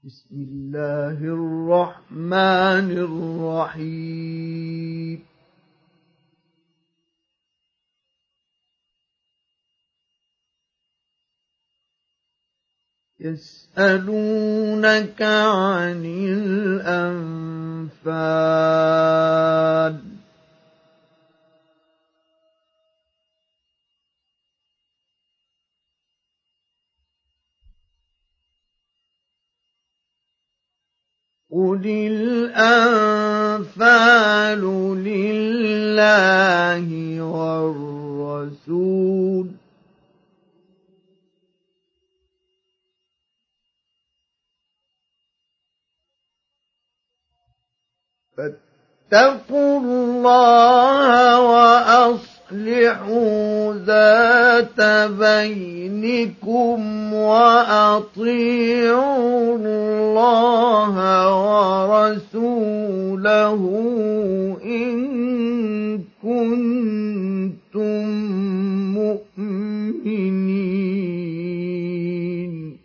بسم الله الرحمن الرحيم يسألونك عن الأنفال قل الأنفال لله والرسول فاتقوا الله وأصلحوا ذات بينكم وأطيعوا الله ورسوله إن كنتم مؤمنين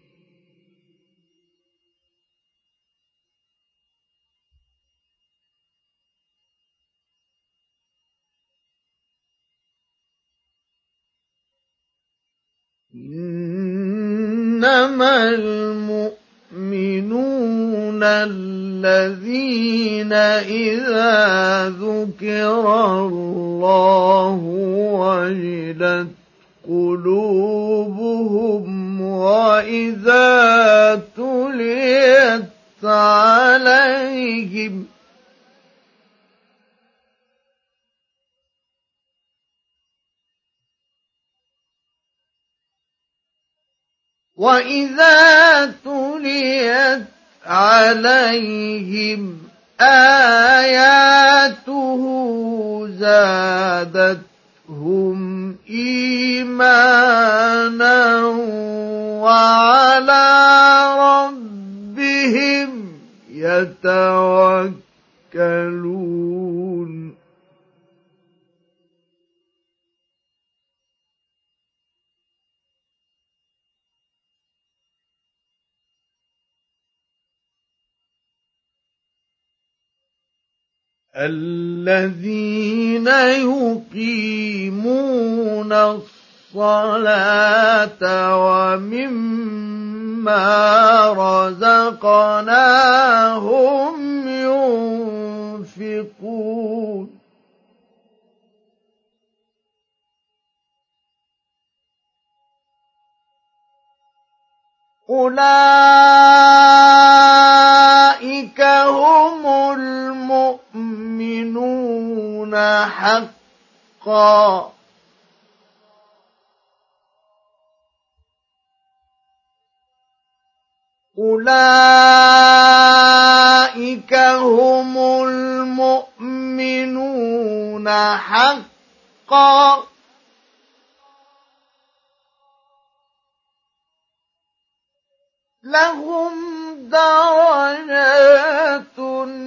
إنما المؤمنون الذين إذا ذكر الله وجلت قلوبهم وإذا تليت عليهم آياته زادتهم إيمانا وعلى ربهم يتوكلون الذين يقيمون الصلاة ومما رزقناهم ينفقون أولئك هم المؤمنون حقا أولئك هم المؤمنون حقا لهم درجات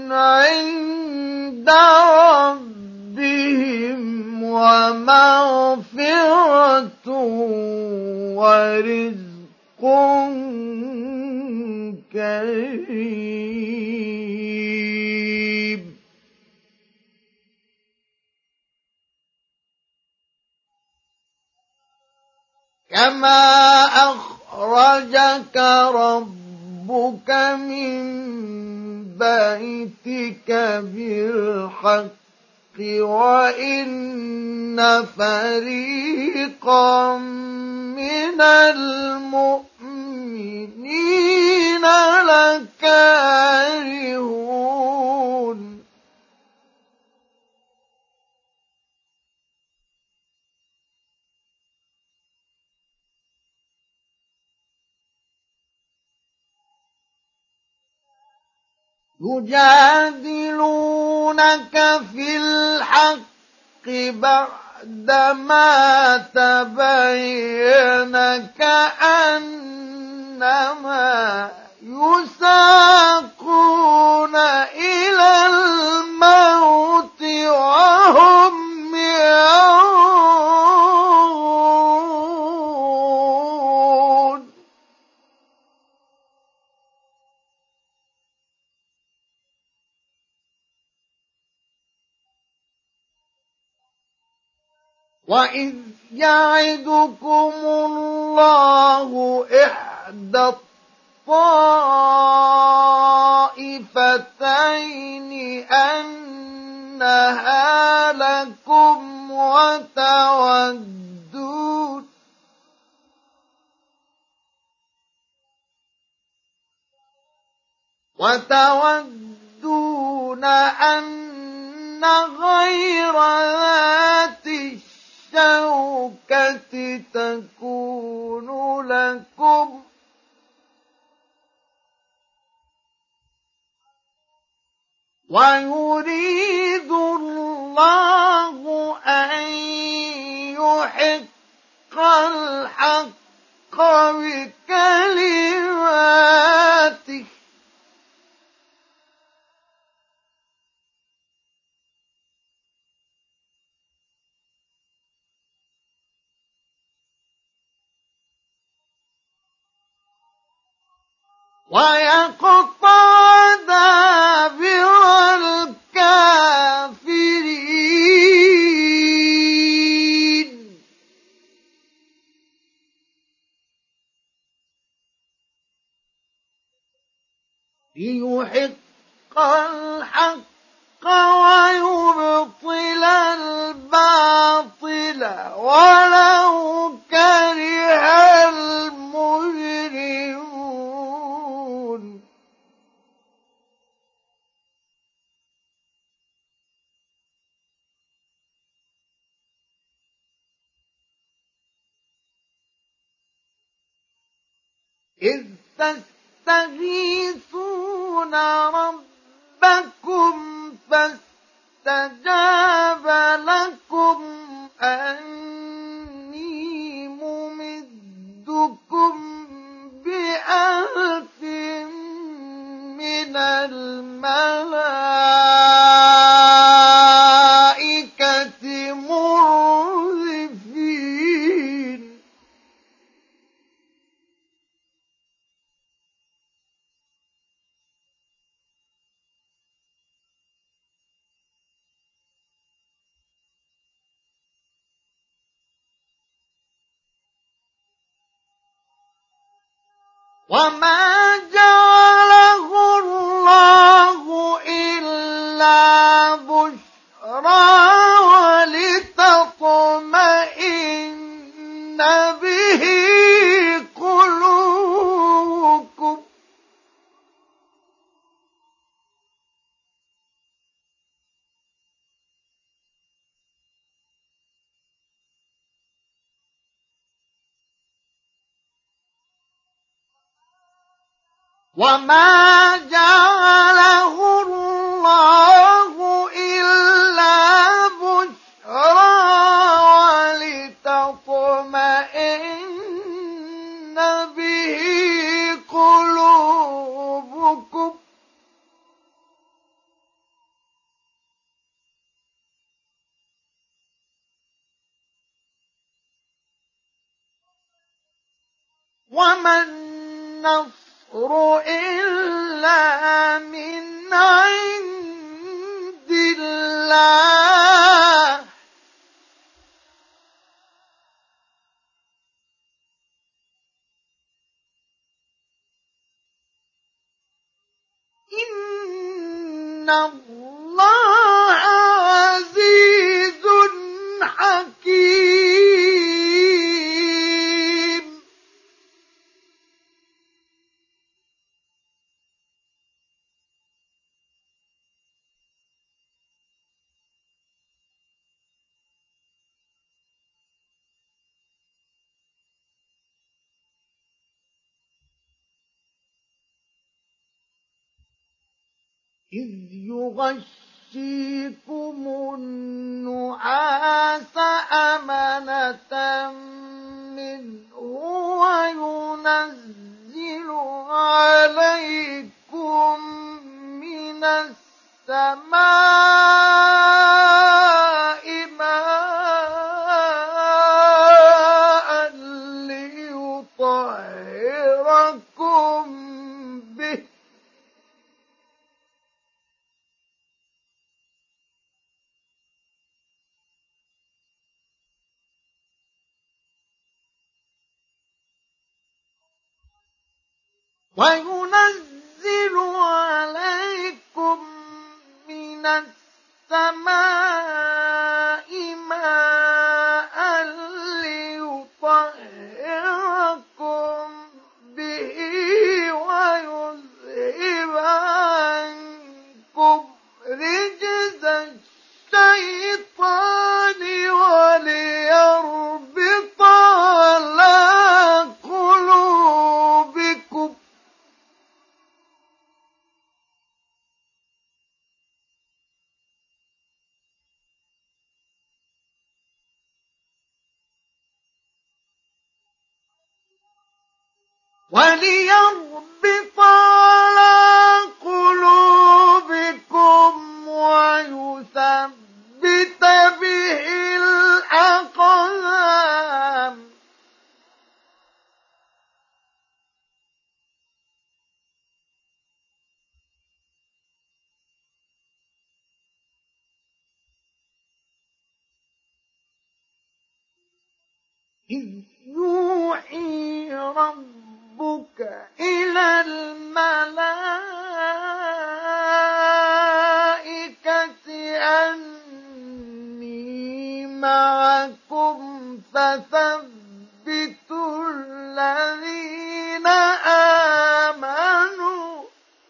عند ربهم ومغفرة ورزق كريم كما أخرجك ربك من بيتك بالحق وإن فريقا من المؤمنين لكارهون يجادلونك في الحق بعدما تبين كأنما يساقون إلى الموت وهم ينظرون وإذ يعدكم الله إحدى الطائفتين أنها لكم وتودون أن غير ذات الشوكة تكون لكم ويريد الله أن يحق الحق بكلماته ويقطع دابر الكافرين ليحق الحق ويبطل الباطل ولو كره المجرمون إذ تستغيثون ربكم فاستجاب لكم أني ممدكم بألف من الملائكة مردفين وما جعله الله إلا بشرى ولتطمئن به قلوبكم وما جعله الله إلا بشرى ولتطمئن به قلوبكم وما النصر إلا من عند الله إن الله عزيز حكيم إذ يغشيكم النعاس أمنة منه وينزل عليكم من السماء ماء ليطهركم به وينزل عليكم من السماء ماء ليطهركم به ويذهب عنكم رجز الشيطان وليربط على قلوبكم ويثبت به الأقدام. إذ يوحي ربك إلى الملائكة أني معكم فثبتوا الذين آمنوا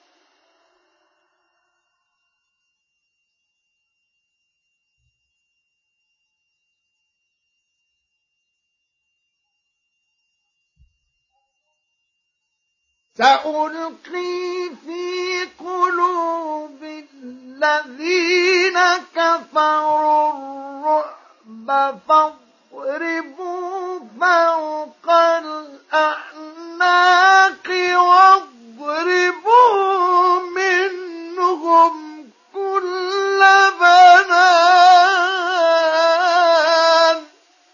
سألقي في قلوب الذين كفروا الرعب فاضربوا فوق الأعناق واضربوا منهم كل بنان.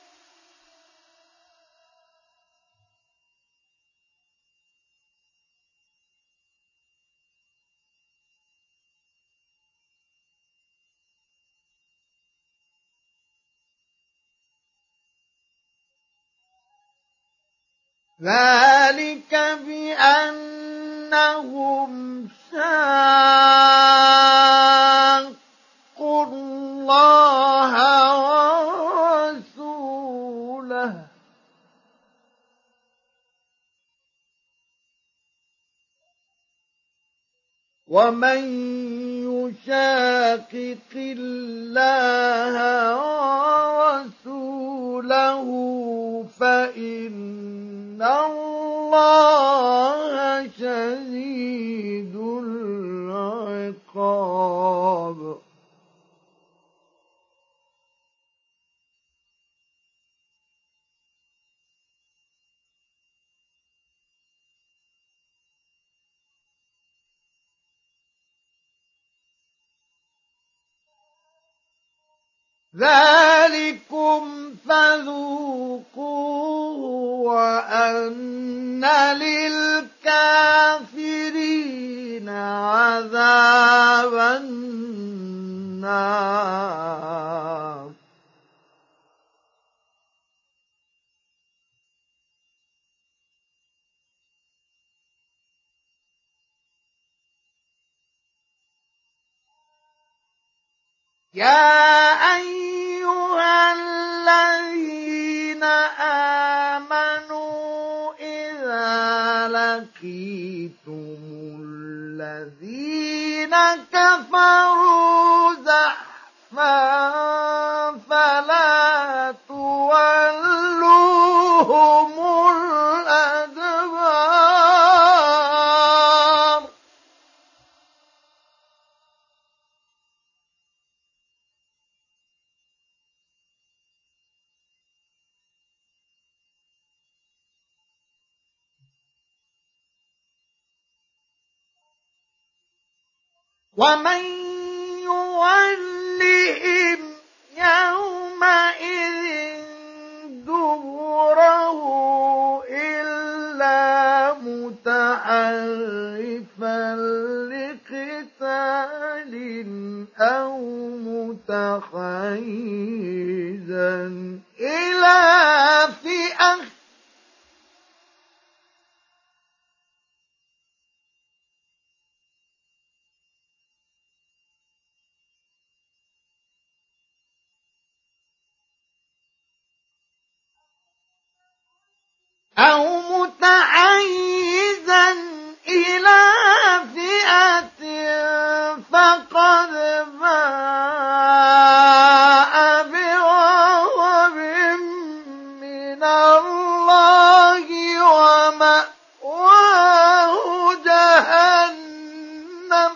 ذلك بأنهم شاقوا الله ورسوله ومن يشاقق الله ورسوله فإن الله شديد العقاب. ذلكم فذوقوه وأن للكافرين عذاب النار. يا أيها الذين آمنوا إذا لقيتم الذين كفروا زحفا فلا تولوهم الأدبار. ومن يولهم يومئذ دبره إلا متحرفا لقتال أو متحيزا إلى فئة أو متحيزا إلى فئة فقد باء بغضب من الله ومأواه جهنم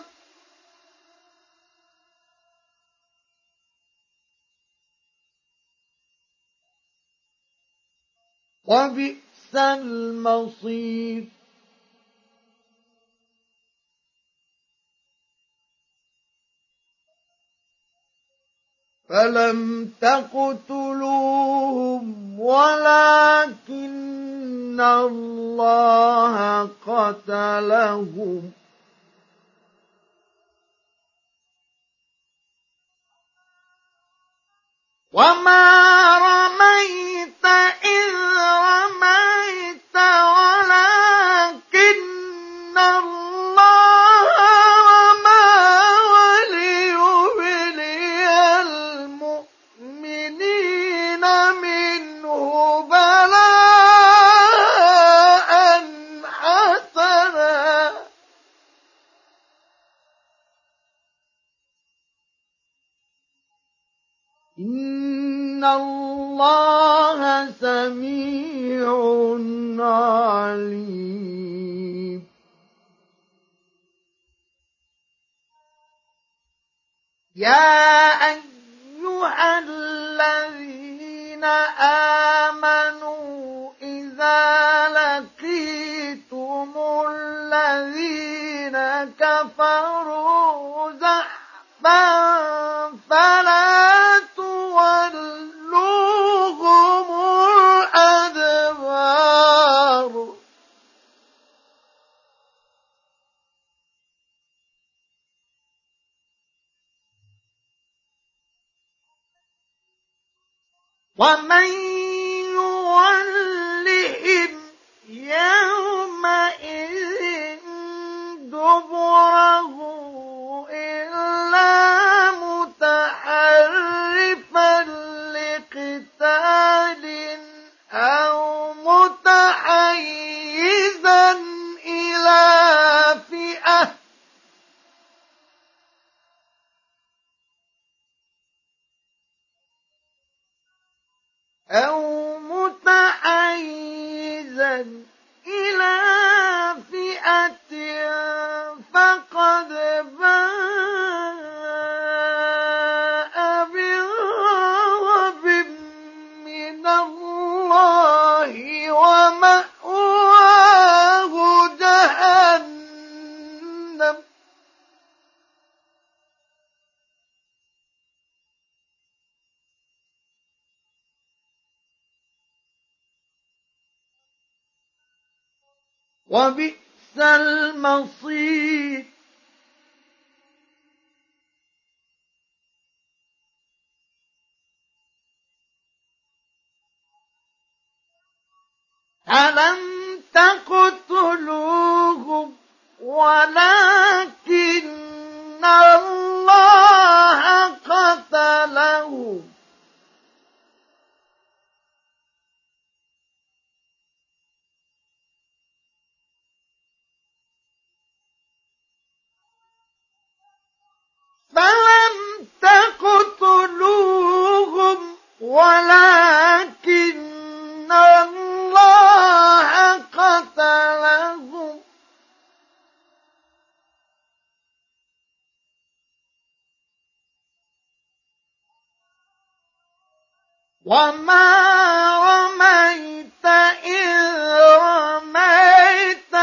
وبئس المصير. فلم تقتلوهم ولكن الله قتلهم وما رميت إذ رميت ولكن الله رمى وليبلي المؤمنين منه بلاء حسنا إن الله سميع عليم. يا أيها الذين آمنوا إذا لقيتم الذين كفروا زحفا فلا تولوهم الأدبار ومن يولهم يومئذ دبره إلا متحرفا لقتال أو متحيزا إلى فئة فقد باء بغضب من الله ومأواه جهنم وبئس المصير. ألم تقتلوهم ولكن الله قتلهم فلم تقتلوهم ولكن الله قتلهم وما رميت إذ رميت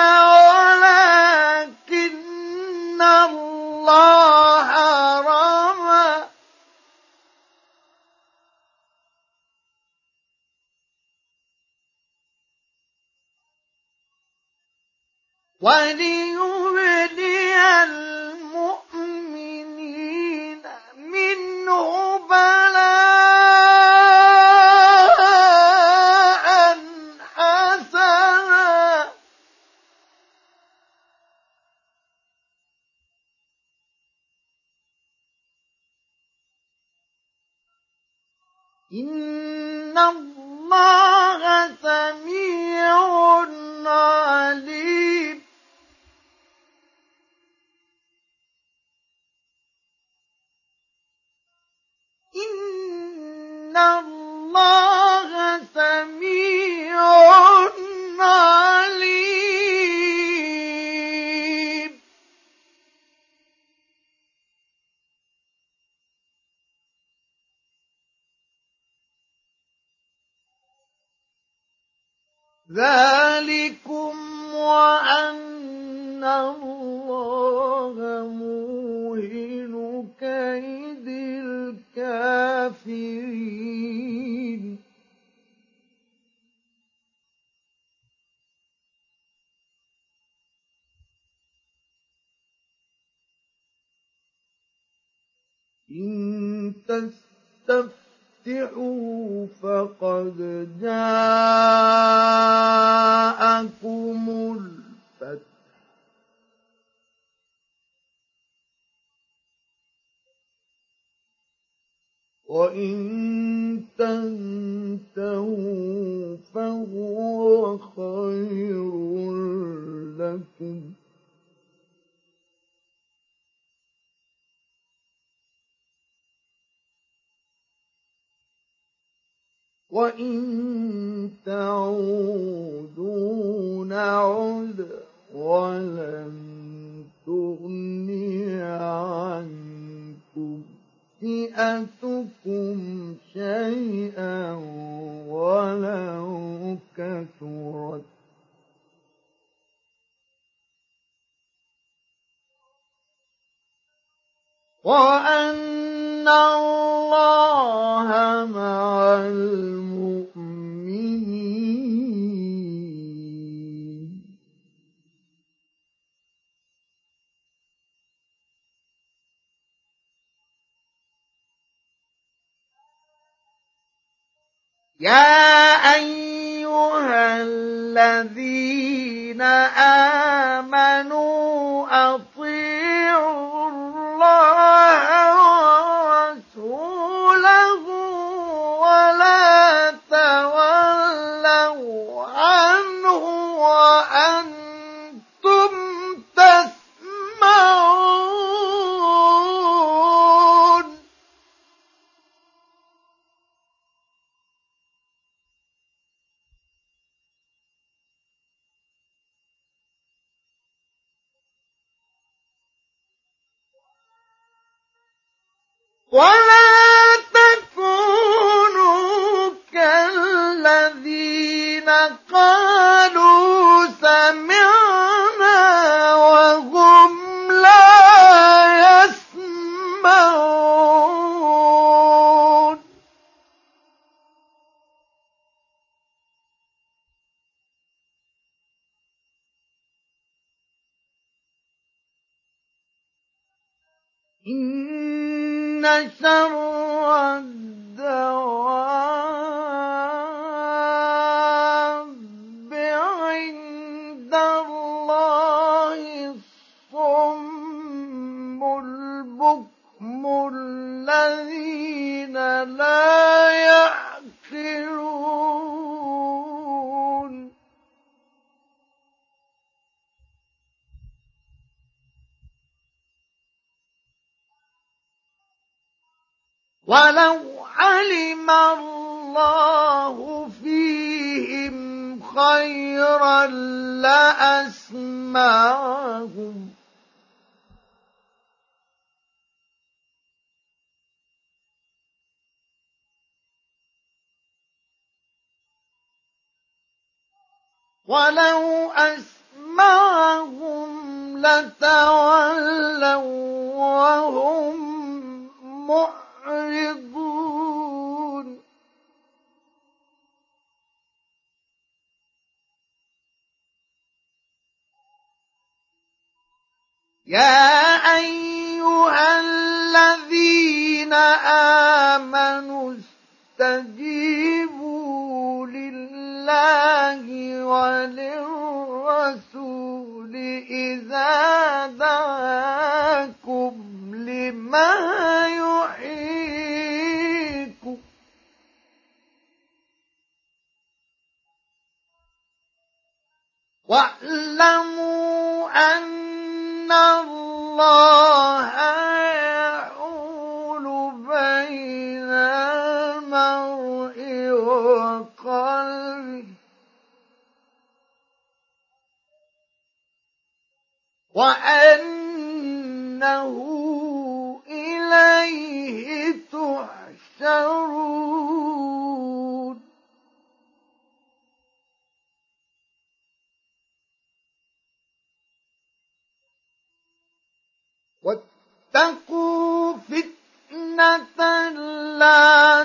ولكن الله رمى وليبلي المؤمنين منه بلاء حسنا إن الله سميع الله سميع عليم. ذلكم وأن الله موهن كيد الكافرين. إن تستفتحوا فقد جاءكم الفتح وإن تنتهوا فهو خير لكم وإن تعودوا نعد ولن تغني عنكم فئتكم شيئا ولو كثرت وأن الله مع المؤمنين. يا أيها الذين آمنوا أطيعوا الله ورسوله ولا تولوا عنه وأنتم تسمعون. ولا تكونوا كالذين قالوا سمعنا وهم لا يسمعون. إن شر الدواب عند الله الصم البكم الذين لا يعقلون. ولو علم الله فيهم خيرا لأسمعهم ولو أسمعهم لتولوا وهم معرضون. يا أيها الذين آمنوا استجيبوا لله وللرسول إذا دعاكم لما يحييكم واعلموا أن الله يحول بين المرء وأنه إليه تحشرون واتقوا فتنة لا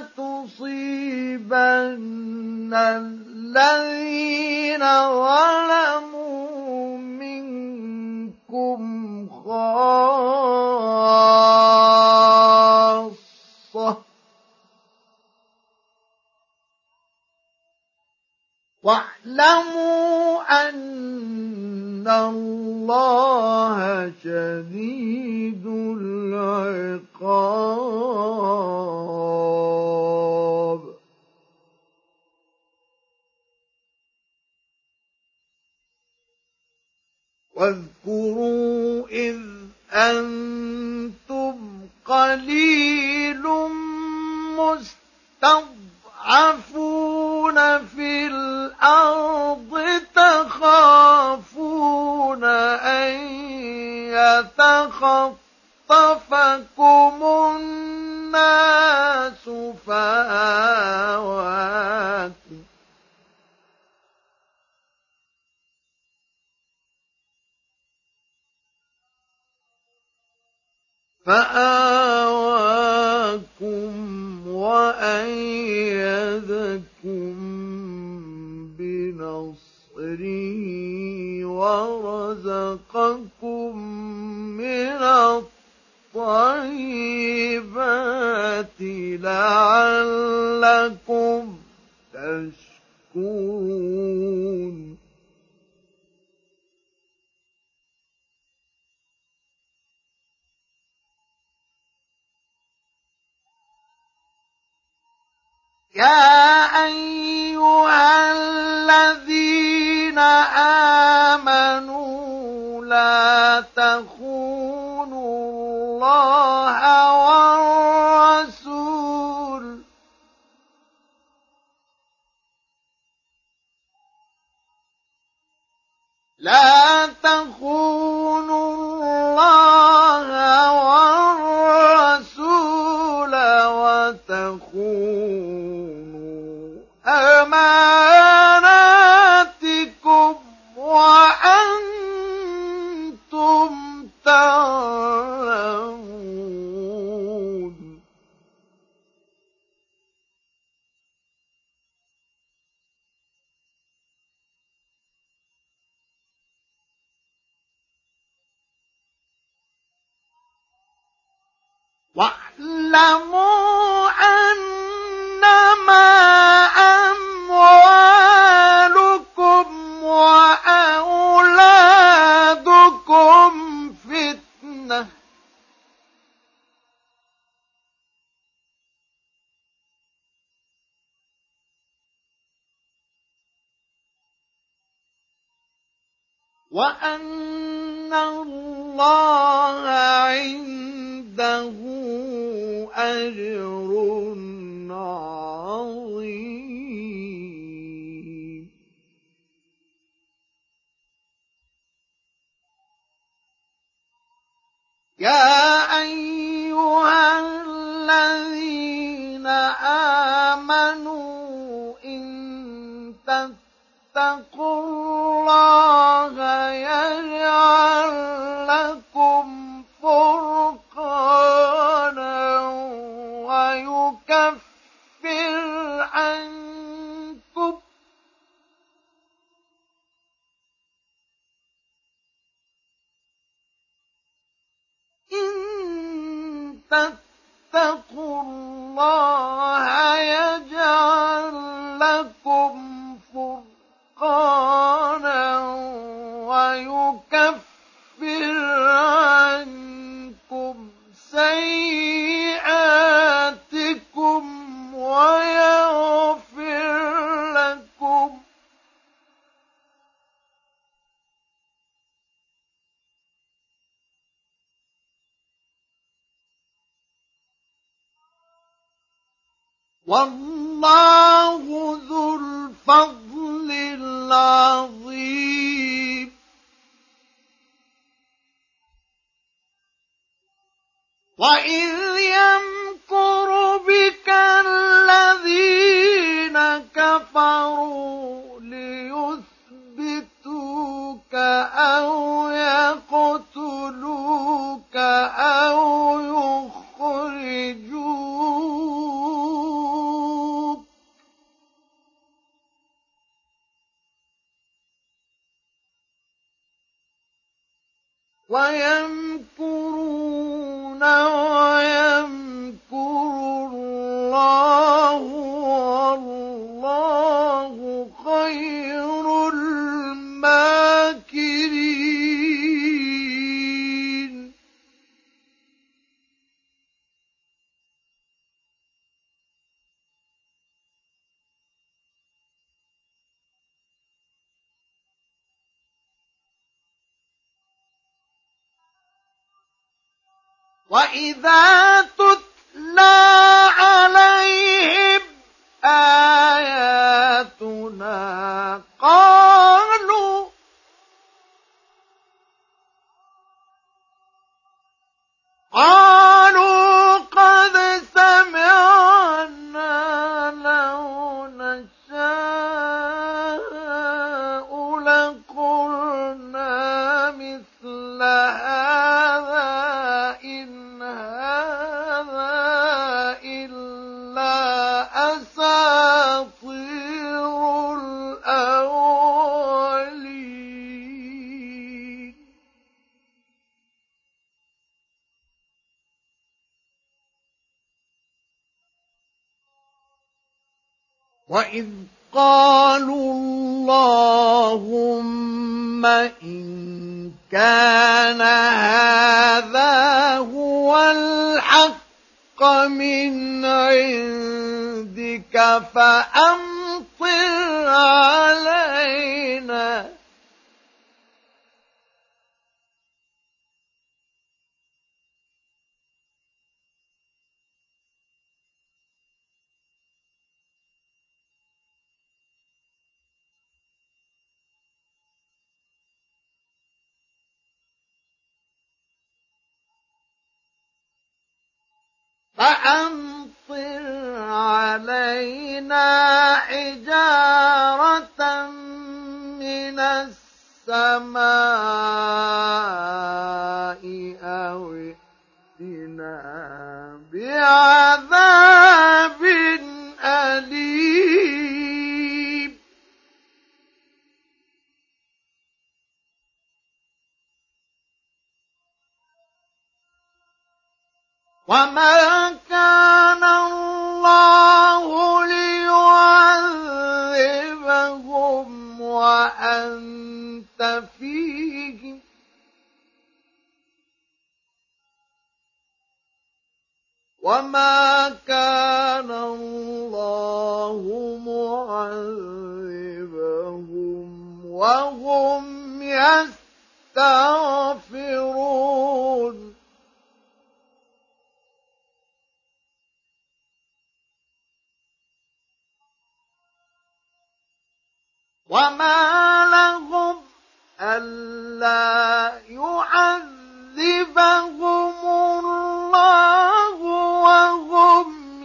تصيبن الذين ظلموا منكم خاصة واعلموا أن الله شديد العقاب واذكروا إذ أنتم قليل مستضعفون في الأرض تخافون أن يتخطفكم الناس فآواكم وأيدكم بنصره ورزقكم من الطيبات لعلكم تشكرون يا أيها الذين آمنوا لا تخونوا الله والرسول لا تخونوا الله والرسول وتخونوا أماناتكم وأنتم تعلمون واعلموا أنما أموالكم وأولادكم فتنة وأن الله عنده أجر عظيم يا أيها الذين آمنوا إن تتقوا الله يجعل لكم فرقانا ويكفر عنكم إن تتقوا الله يجعل لكم فرقانا ويكفر عنكم سيئاتكم ويغفر لكم والله ذو الفضل العظيم وإذ يمكر بك الذين كفروا ليثبتوك أو يقتلوك أو يخرجوك ويمكرون ويمكر الله والله خير الماكرين. وإذا تتلى عليهم آياتنا قالوا قد سمعنا لو نشاء لقلنا مثل هذا إن هذا إلا أساطير الأولين. وإذ قالوا اللهم إن كان هذا هو الحق من عندك فأمطر علينا حجارة من السماء أو ائتنا بعذاب أليم. وما كان الله ليعذبهم وأنت فيهم وما كان الله معذبهم وهم يستغفرون. وما لهم ألا يعذبهم الله وهم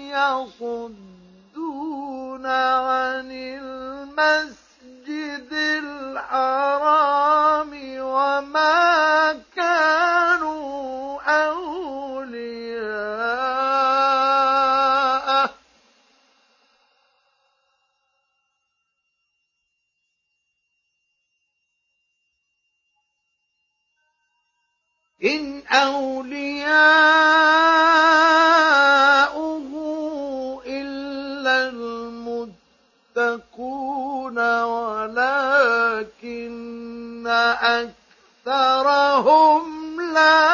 يصدون عن المسجد الحرام وما كانوا أولياءه إن أولياؤه إلا المتقون ولكن أكثرهم لا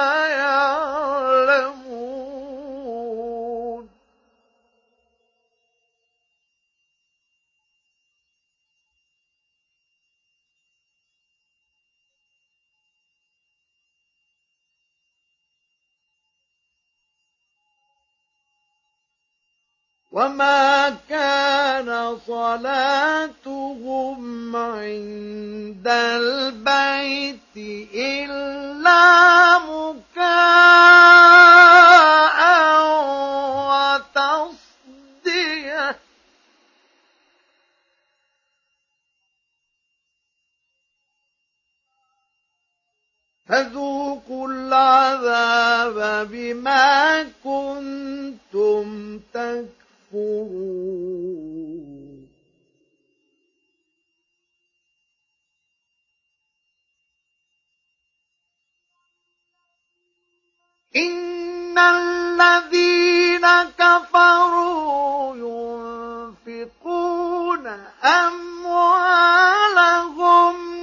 يعلمون. وما كان صلاتهم عند البيت إلا مكاء بما كنتم تكفرون إن الذين كفروا ينفقون أموالهم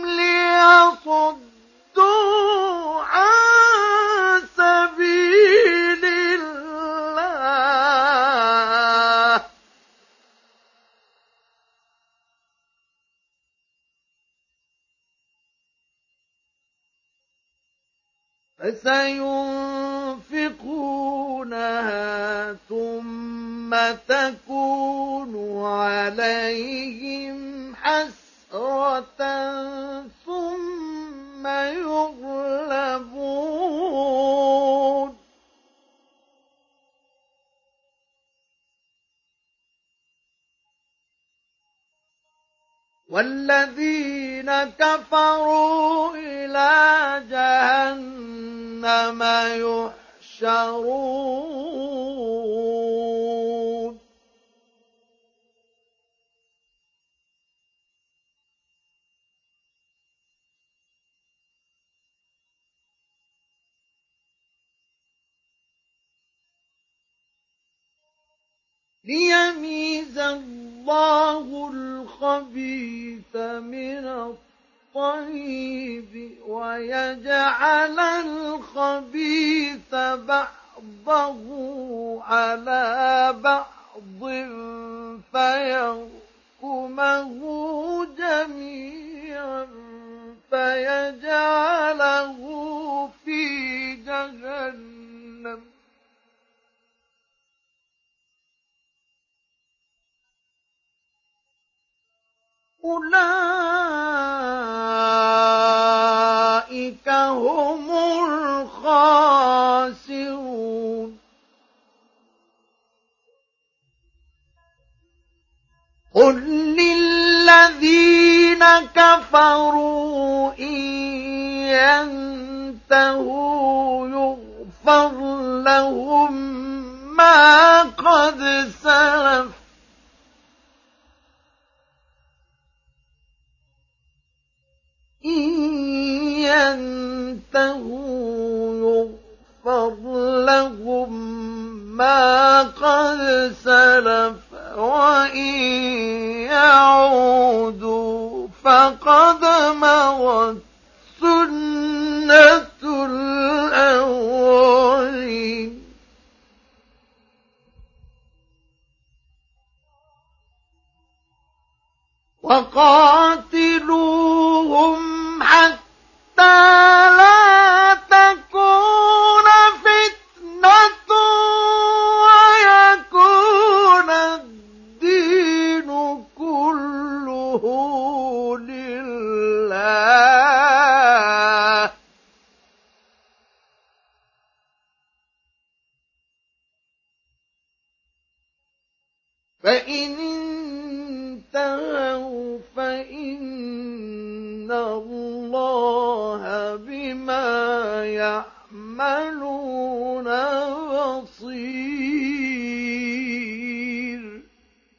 ليصدوا عن سبيل الله فسينفقونها ثم تكون عليهم حسرة ثم يغلبون والذين كفروا إلى جهنم يحشرون ليميز الله الخبيث من الطيب ويجعل الخبيث بعضه على بعض فيركمه جميعا فيجعله في جهنم أولئك هم الخاسرون قل للذين كفروا إن ينتهوا يغفر لهم ما قد سلف إن ينتهوا يغفر لهم ما قد سلف وإن يعودوا فقد مضت سنة الأولين وقاتلوهم حتى لا تكون فتنة ويكون الدين كله لله فإن انتهوا فإن الله بما يعملون بصير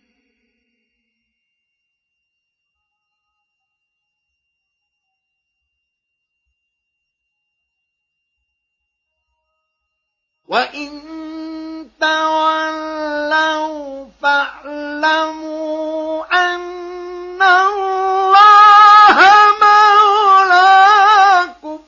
وإن تولوا فاعلموا أن الله مولاكم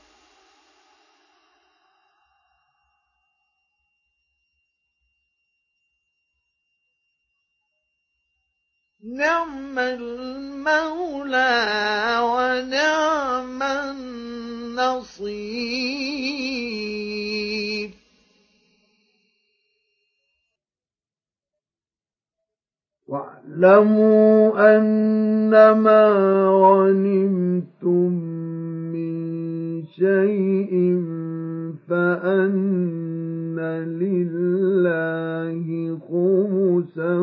نعم المولى ونعم النصير واعلموا أنما غنمتم من شيء فأن لله خمسه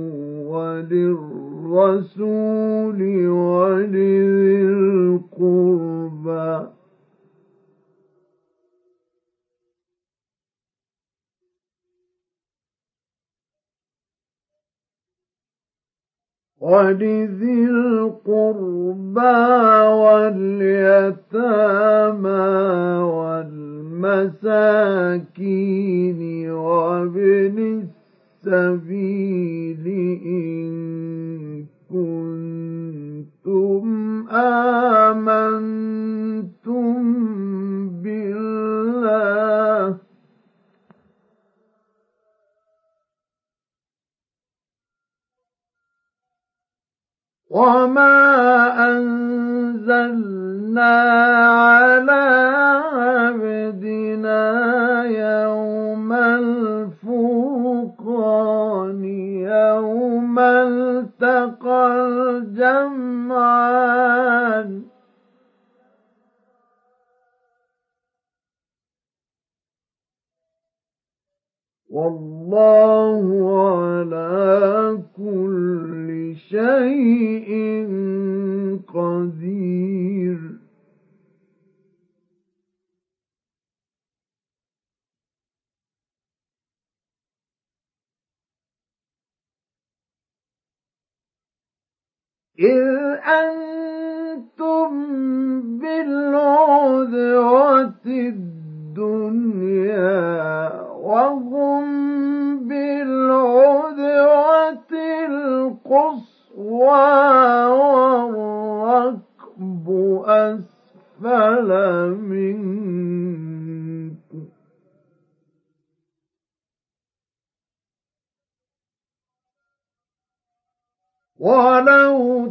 وللرسول ولذي القربى ولذي القربى واليتامى والمساكين وابن السبيل إن كنتم آمنتم بالله وما أنزلنا على عبدنا يوم الفرقان يوم التقى الجمعان والله على كل شيء قدير إذ أنتم بالعدوة الدنيا وهم بالعدوة القصوى والركب أسفل منكم ولو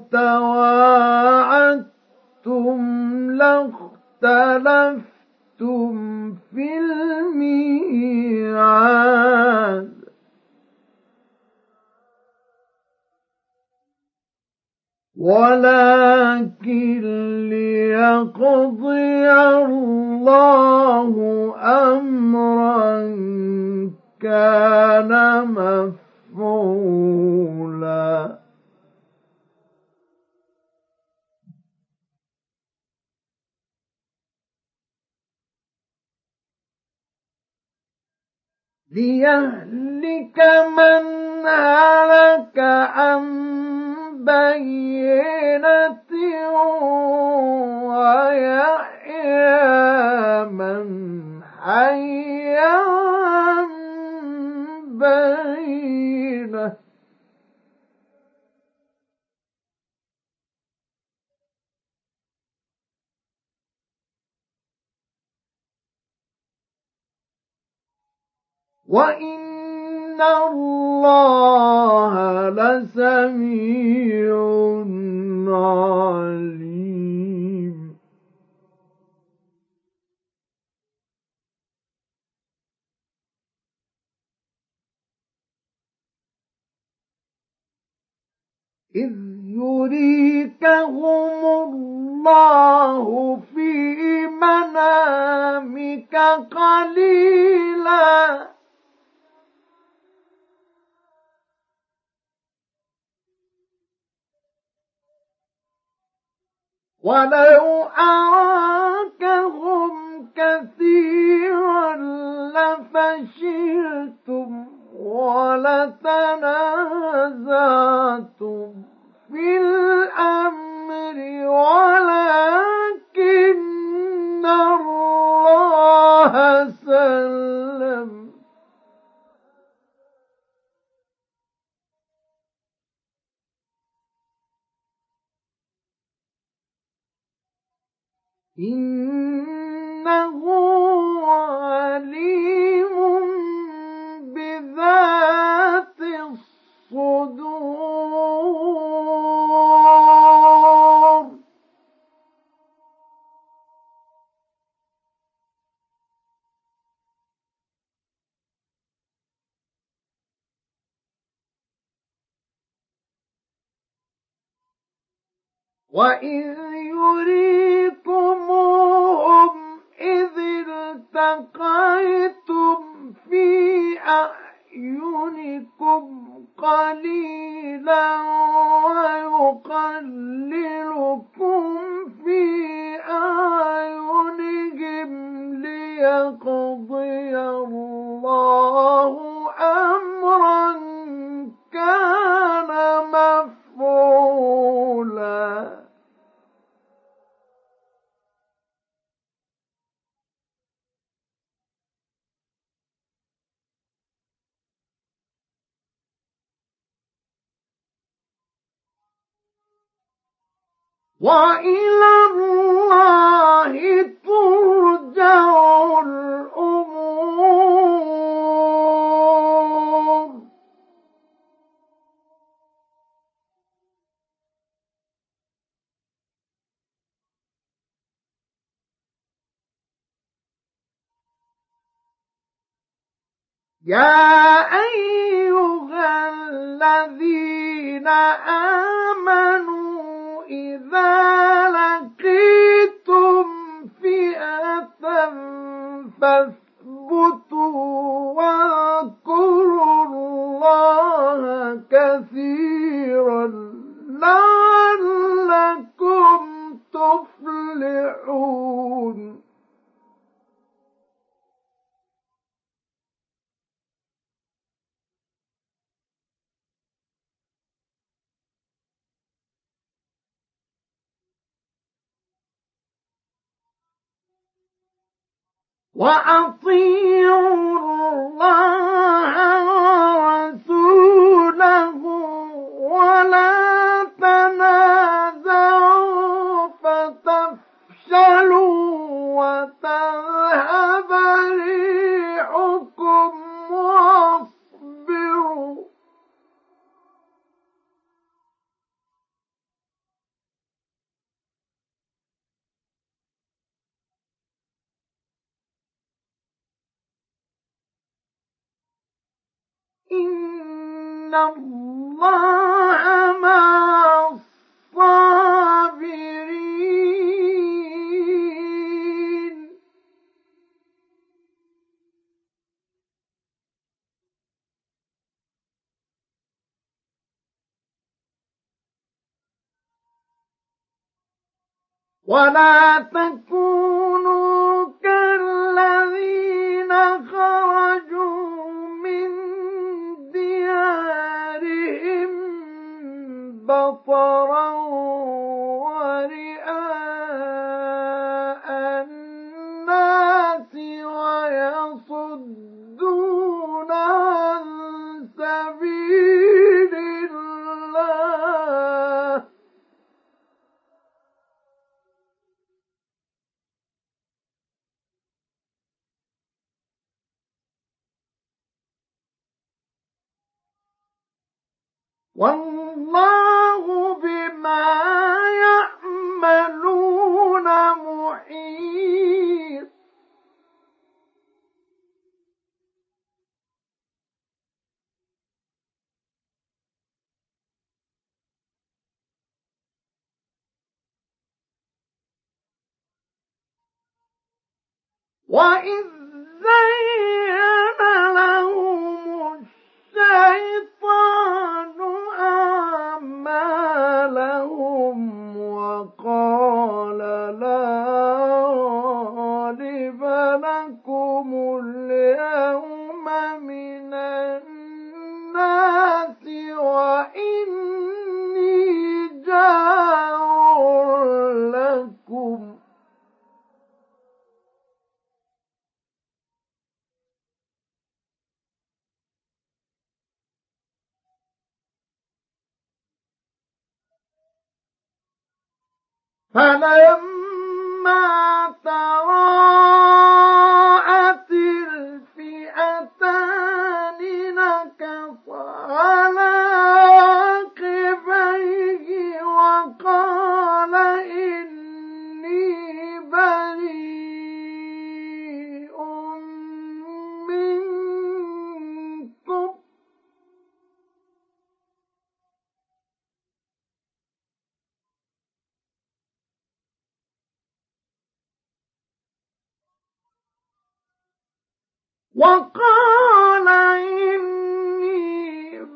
تواعدتم لاختلفتم في الميعاد ولكن ليقضي الله أمرا كان مفعولا ليهلك من هلك عن بينة ويحيى من حي عن بينة وإن الله لسميع عليم إذ يريكهم الله في منامك قليلا ولو أراكهم كثيرا لفشلتم ولتنازعتم في الأمر ولكن الله سلم إنه عليم بذات الصدور وإذ يريكموهم إذ التقيتم في أعينكم قليلا ويقللكم في أعينهم ليقضي الله أمرا كان مفعولا وإلى الله ترجع الأمور. يا أيها الذين آمنوا إذا لقيتم فئة فاثبتوا واذكروا الله كثيرا لعلكم تفلحون. وأطيعوا الله ورسوله ولا تنازعوا فتفشلوا وتذهب ريحكم واصبروا إن الله مع الصابرين. ولا تكونوا كالذين خرجوا من ديارهم بطرا ورئاء الناس ويصدون عن سبيل الله. والله بما يعملون محيط. وإذ زين لهم الشيطان أعمالهم وقال لا غالب لكم اليوم من الناس وإني جار لكم فلما تراءت الفئتان نكص على عقبيه وقال إني بريء منكم وقال إني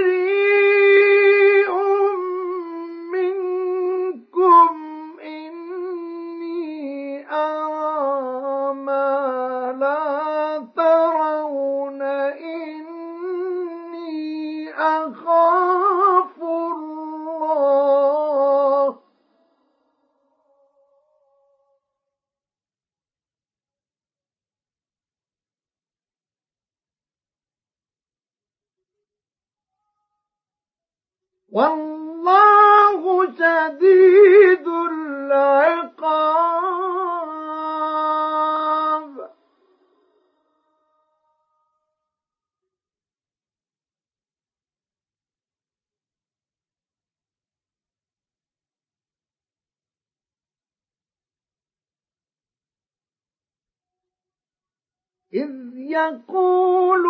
بريء منكم إني أرى ما لا ترون إني أخاف الله. والله شديد إذ يقول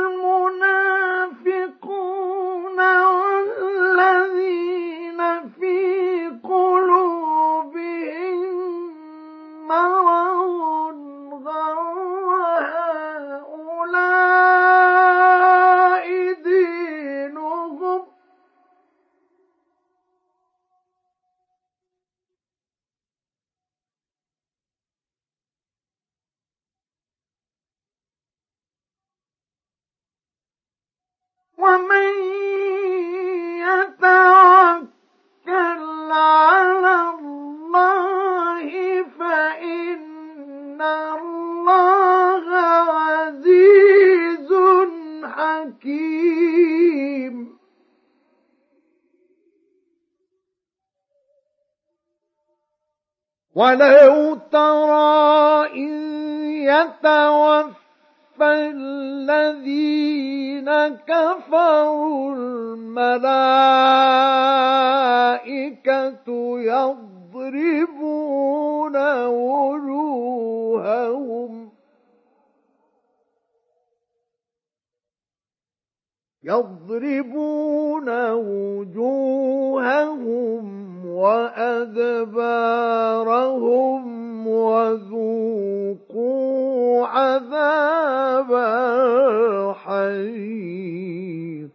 المنافقون والذين في قلوبهم مرض غر هؤلاء دينهم ومن يتوكل على الله فإن الله عزيز حكيم. ولو ترى إذ يتوفى الذين كفروا الملائكة يضربون وجوههم وأدبارهم وذوقوا عذاب الحريق.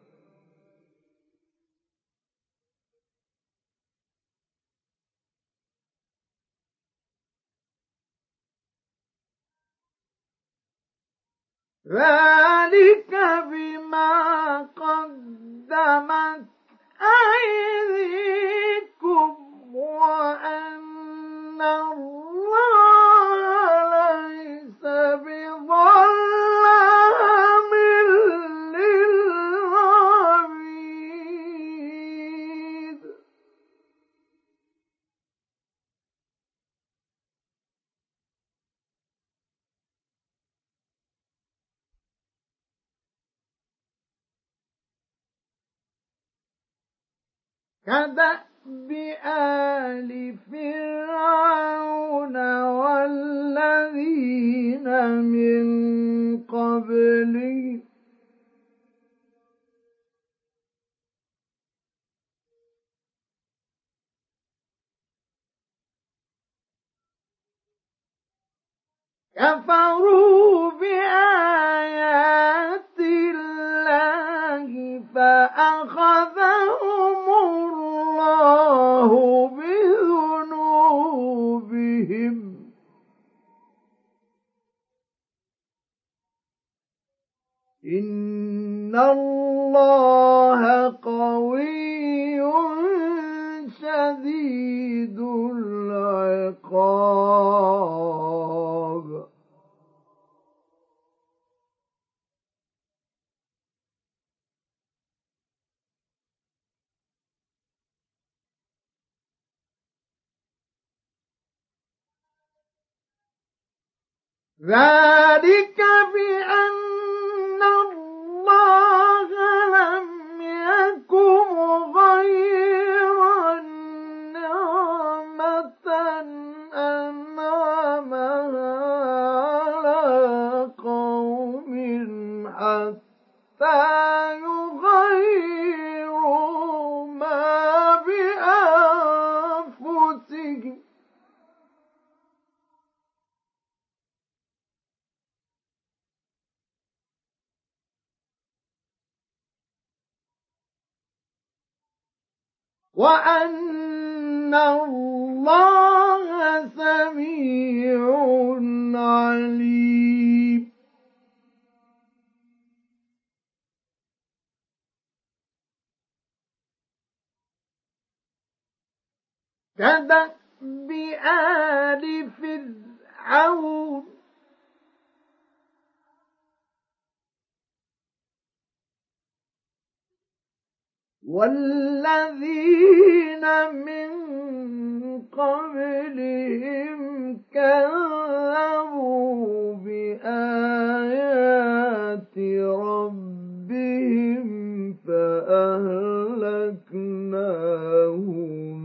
ذلك بما قدمت أيديكم وأن الله ليس بظلام للعبيد. كدأب آل فرعون والذين من قبلهم كفروا بآيات الله فأخذهم الله بذنوبهم إن الله قوي شديد العقاب. ذلك بأن الله لم يكن غير نعمة أنعمها على قوم حتى يغيروا ما بأنفسهم وأن الله سميع عليم. كدأب آل فرعون والذين من قبلهم كذبوا بآيات ربهم فأهلكناهم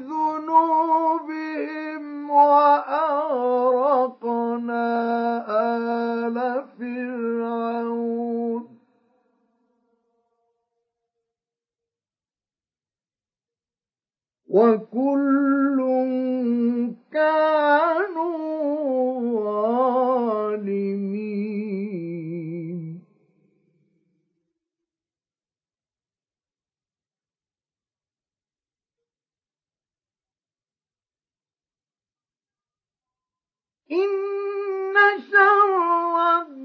بذنوبهم وأغرقنا وكل كانوا ظالمين. إن شر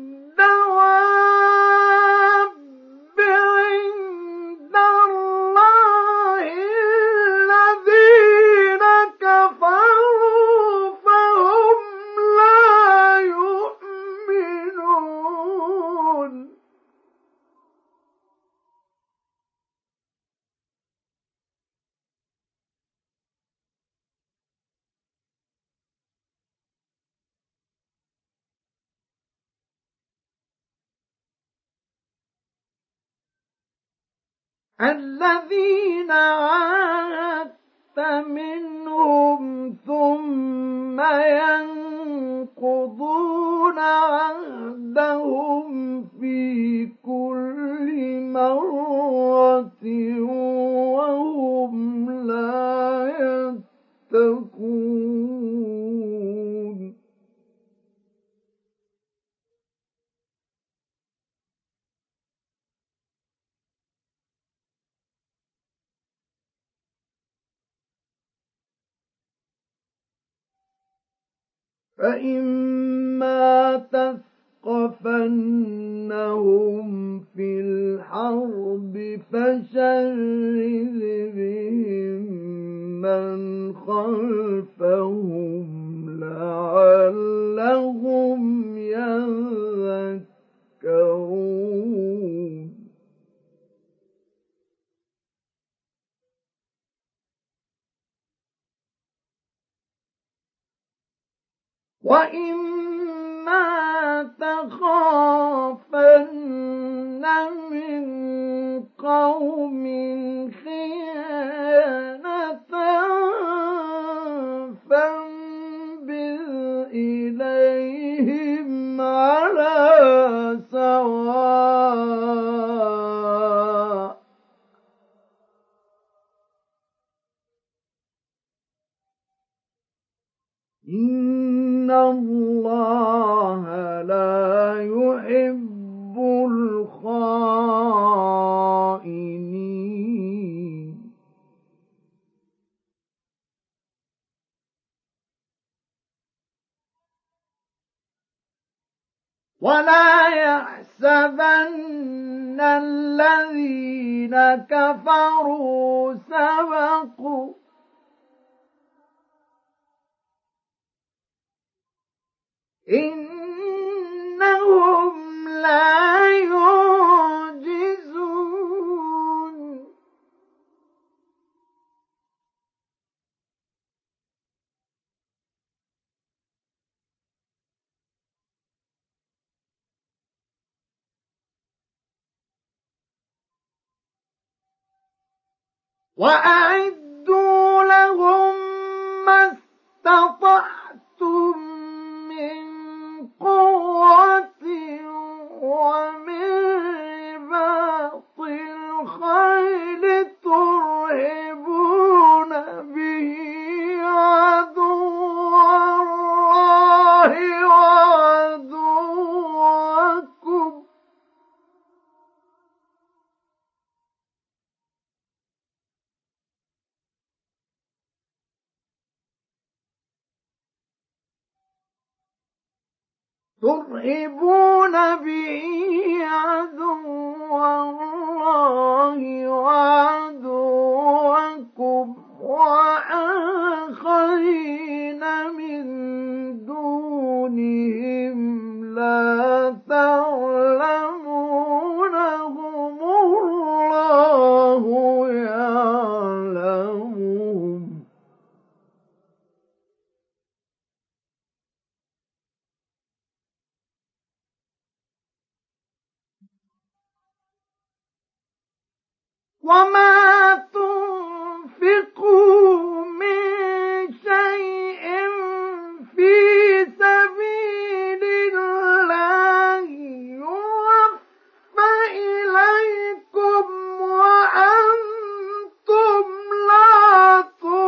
الدواب عند الله الذين كفروا فهم لا يؤمنون. الذين عاهدت منهم ثم ينقضون عهدهم في كل مرة وهم لا يتقون. فإما تثقفنهم في الحرب فشرد بهم من خلفهم لعلهم يذكرون. وَإِمَّا تَخَافَنَّ مِنْ قَوْمٍ خِيَانَةً فَانبِذْ إِلَيْهِمْ عَلَى سَوَاءٍ. إِنَّ اللَّهَ لَا يُحِبُّ الْخَائِنِينَ. وَلَا يَحْسَبَنَّ الَّذِينَ كَفَرُوا سَبَقُوا إِنَّهُمْ لَا يُعْجِزُونَ. وَأَعِدُّوا لَهُم مَّا اسْتَطَعْتُم مِّن قُوَّةٍ وَمِن رِّبَاطِ الْخَيْلِ تُرْهِبُونَ بِهِ عَدُوَّ اللَّهِ وَعَدُوَّكُمْ وَآخَرِينَ مِن دُونِهِمْ لَا تَعْلَمُونَهُمُ اللَّهُ يَعْلَمُهُمْ. وَمَا تُنفِقُوا مِن شَيْءٍ فِي سَبِيلِ اللَّهِ يُوَفَّ إِلَيْكُمْ وَأَنتُمْ لَا تُظْلَمُونَ.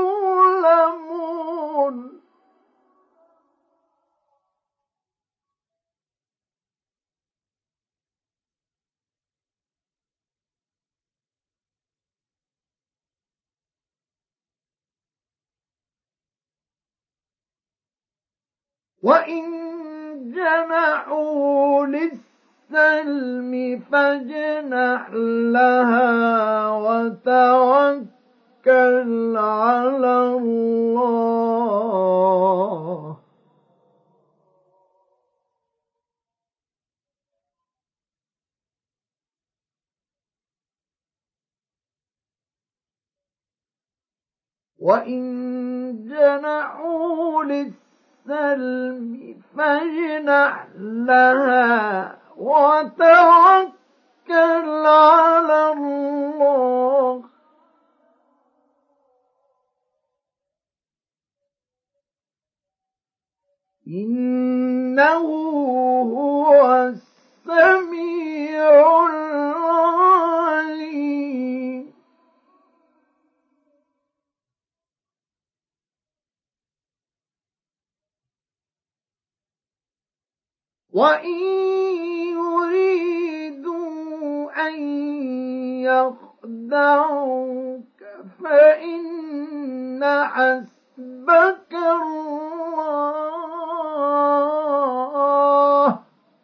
وإن جنحوا للسلم فاجنح لها وتوكل على الله. وإن جنحوا للسلم فاجنح لها وتوكل على الله. إنه هو السميع العليم. وإن يريدوا أن يخدعوك فإن حسبك الله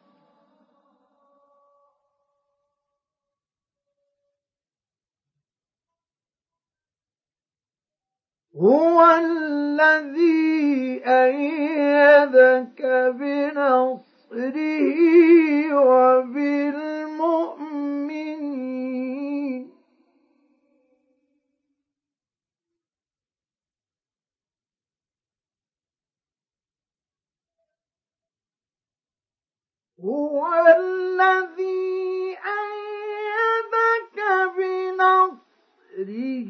هو الذي أيدك بنصره وبالمؤمنين. هو الذي أيدك بنصره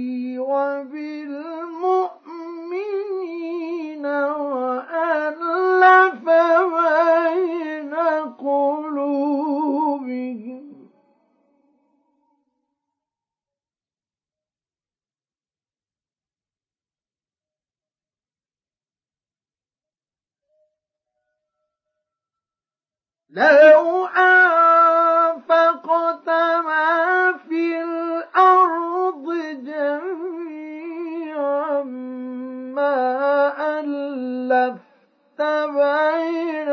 وبالمؤمنين وألف بين قلوبهم. لو أنفقت ما في الأرض جميعا ما ألفت بين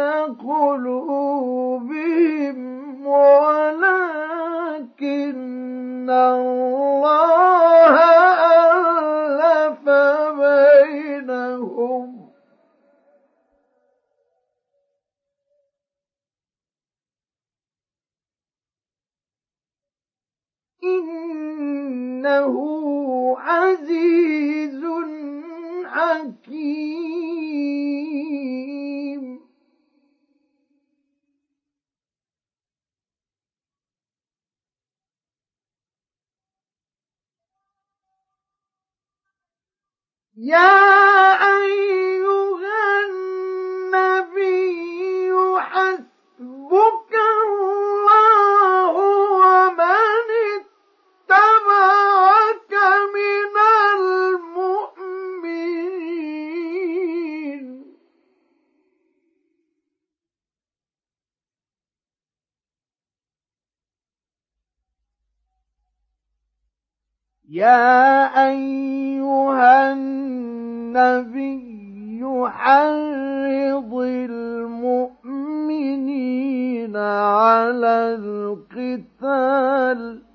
قلوبهم ولكن الله ألف بينهم. إنه عزيز حكيم. يا أيها النبي حسبك الله ومن اتبعك من المؤمنين. يا أيها النبي حرض المؤمنين على القتال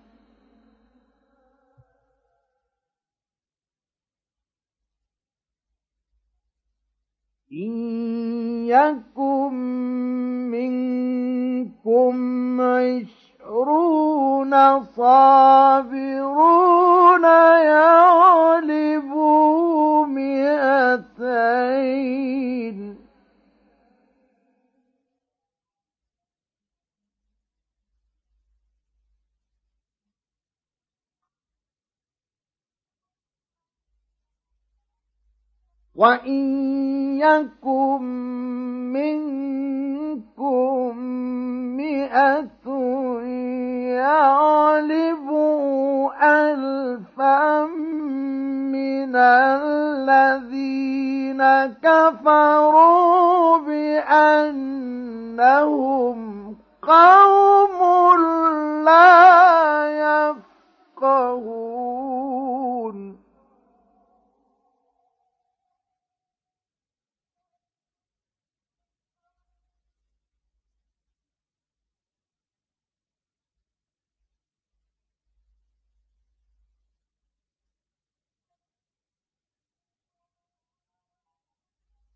إن يكن منكم 20 صابرون يغلبوا 200. وإن يكن منكم 100 يغلبوا 1000 من الذين كفروا بأنهم قوم لا يفقهون.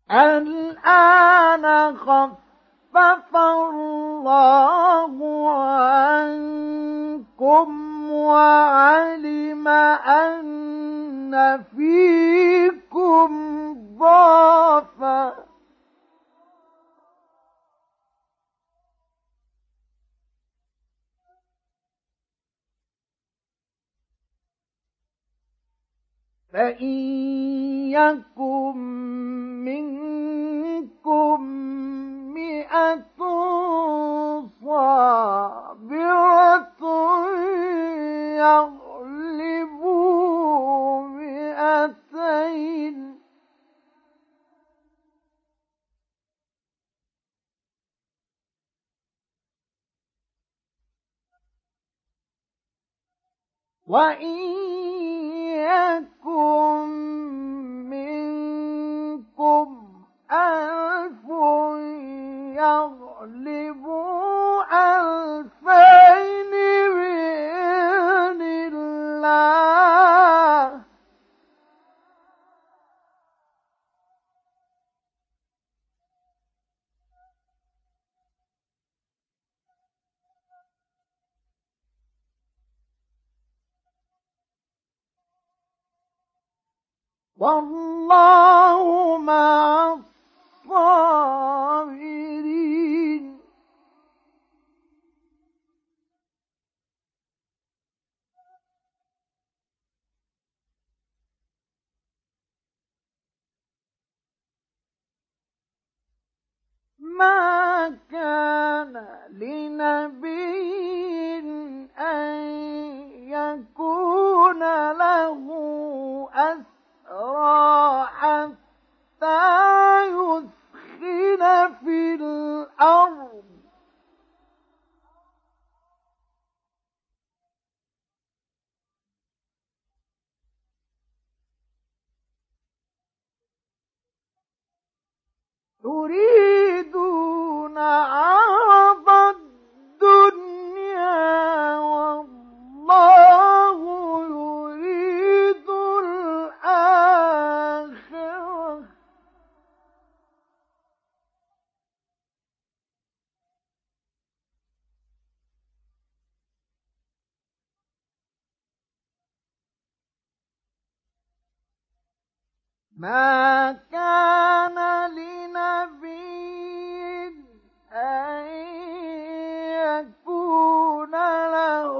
الآن خفف الله عنكم وعلم أن فيكم ضعفا فإن يكن منكم 100 صابرة يغلبوا 200 وإن يكن منكم 1000 يغلبوا 2000 بإذن الله والله مع الصابرين ما كان لنبي أن يكون له أسرى حتى يثخن في الأرض تريدون عرض الدنيا والله يريد الآخرة ما كان لنبي أن يكون له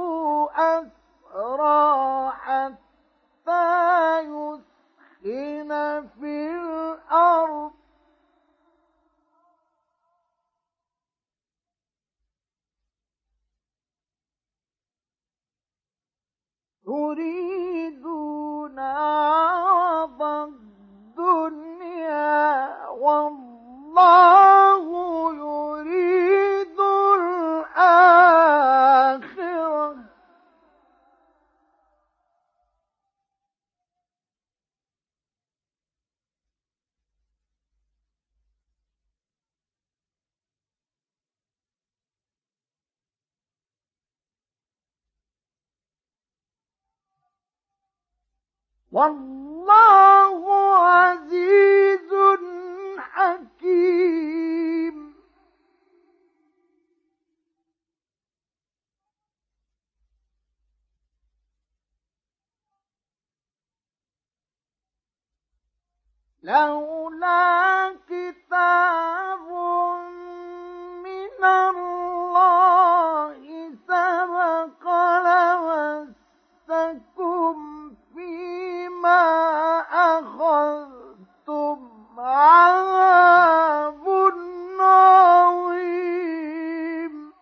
أسرى حتى يثخن في الأرض تريدون عرض الدنيا والله يريد الآخرة والله عزيز حكيم لولا كتاب من الله سبق لمسكم فيما أخذتم عذاب عظيم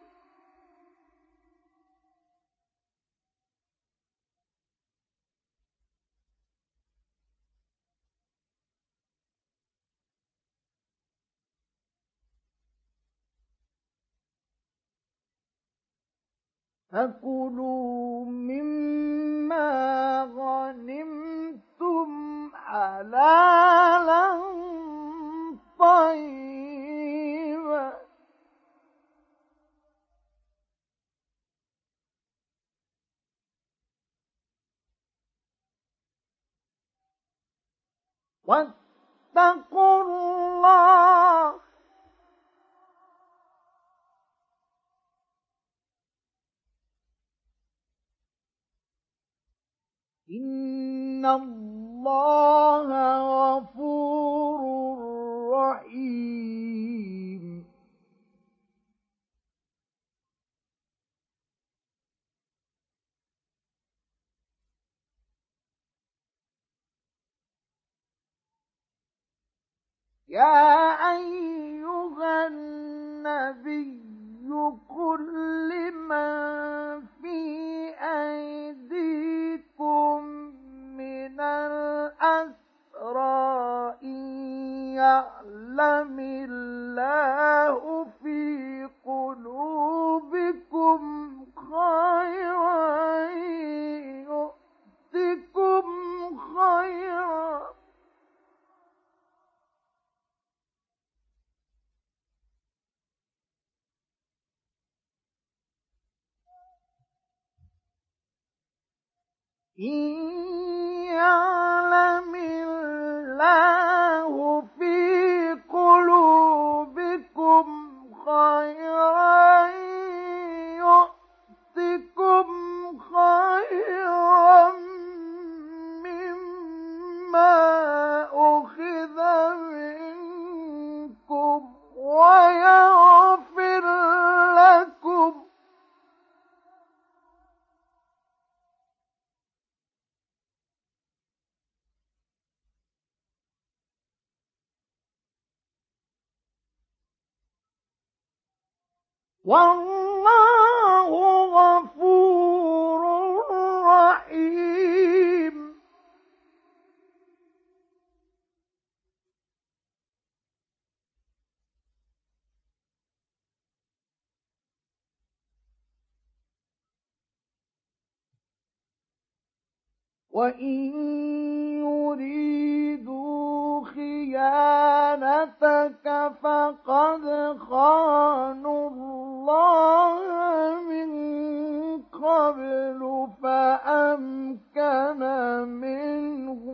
فكلوا مما غنمتم حلالا طيبا واتقوا الله إن الله غفور رحيم يا أيها النبي قل لمن في أيديكم من الأسرى إن يعلم الله في قلوبكم خيرا يؤتكم خيرا إن يعلم الله في قلوبكم خيرا يؤتكم خيرا مما أخذ منكم ويغفر لكم والله غفور رحيم وإن يريدوا خيانتك فقد خانوا الله من قبل فأمكن منه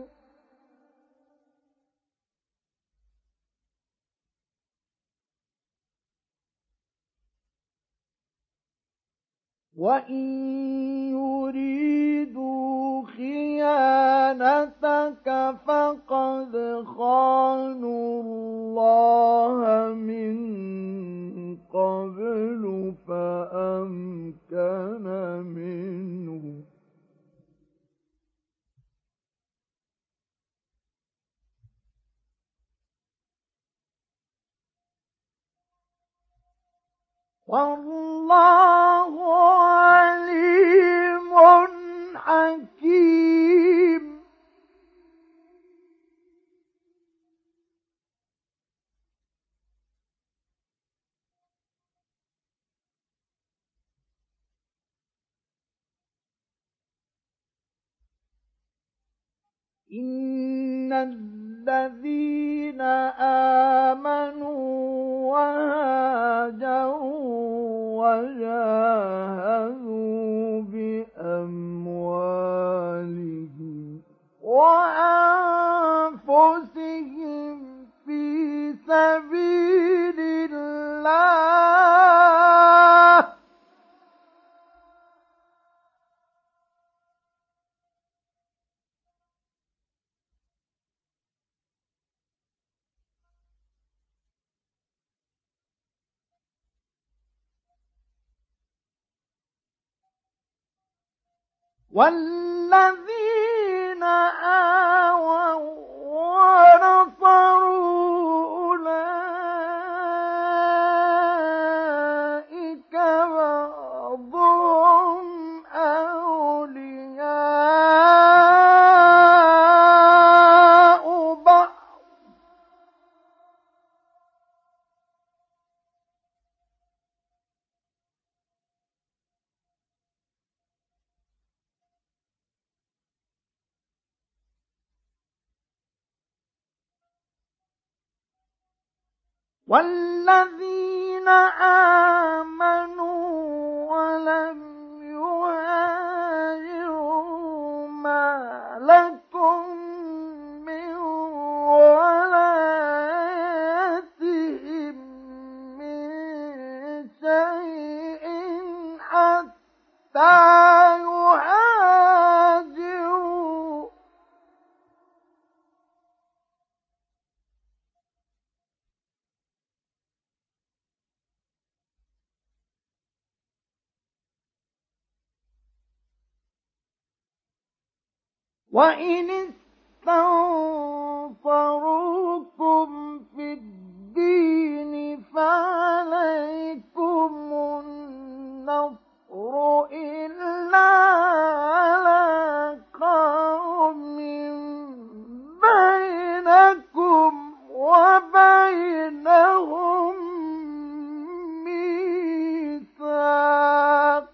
وإن يريدوا خيانتك فقد خانوا الله من قبل فأمكن منه والله عليم حكيم إن الذين آمنوا وهاجروا وجاهدوا بأموالهم وأنفسهم في سبيل الله والذين آووا ونصروا أولئك بعضهم أولياء بعض والذين آمنوا ولم يهاجروا ما لكم من ولايتهم وإن استنصروكم في الدين فعليكم النصر إلا على قوم بينكم وبينهم ميثاق.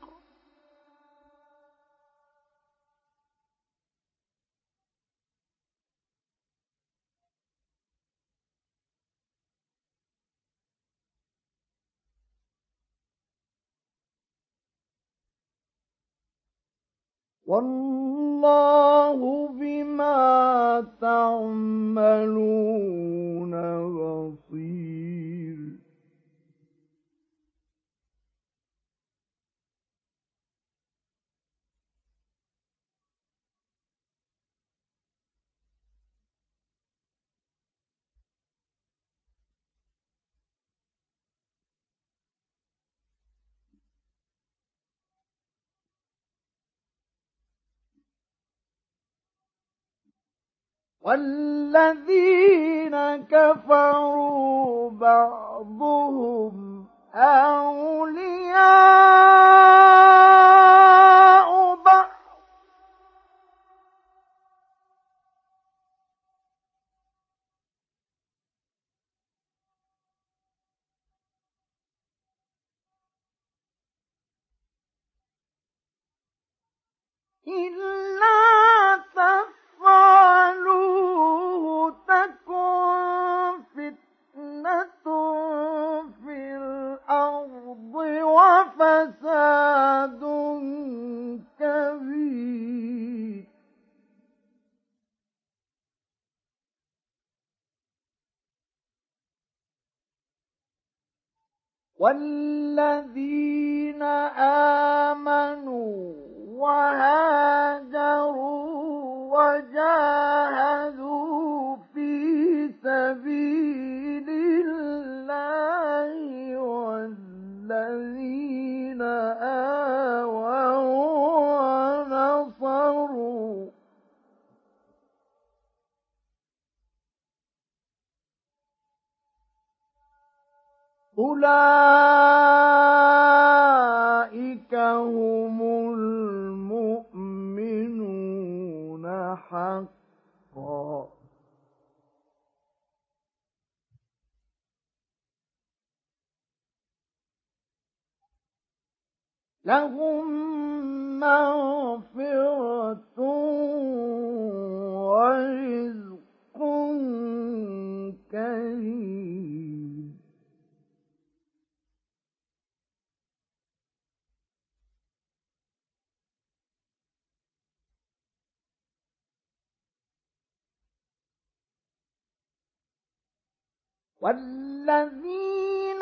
والله بما تعملون بصير. والذين كفروا بعضهم أولياء بعض إلا تفعلوه تكن فتنة في الأرض وفساد كبير. والذين آمنوا وهاجروا وجاهدوا في سبيل الله والذين آووا ونصروا أولئك هم المؤمنون حقا. لهم مغفرة ورزق كريم. والذين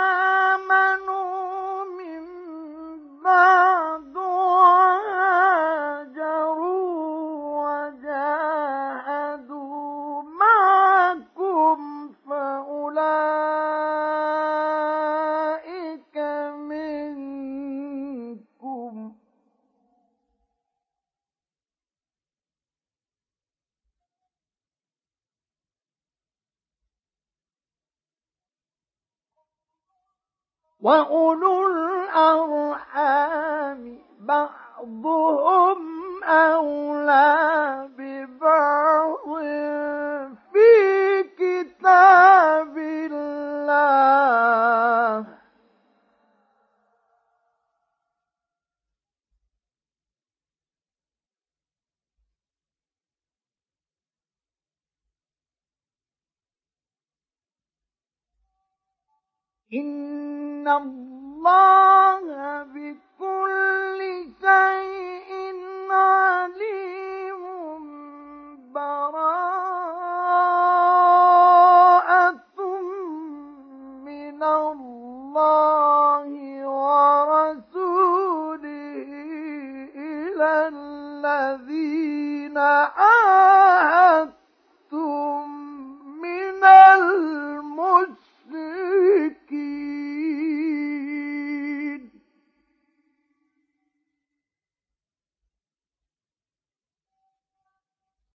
آمنوا من بعد وهاجروا وجاهدوا معكم فأولئك منكم وأولو الأرحام بعضهم أولى ببعض في كتاب الله إن الله بكل شيء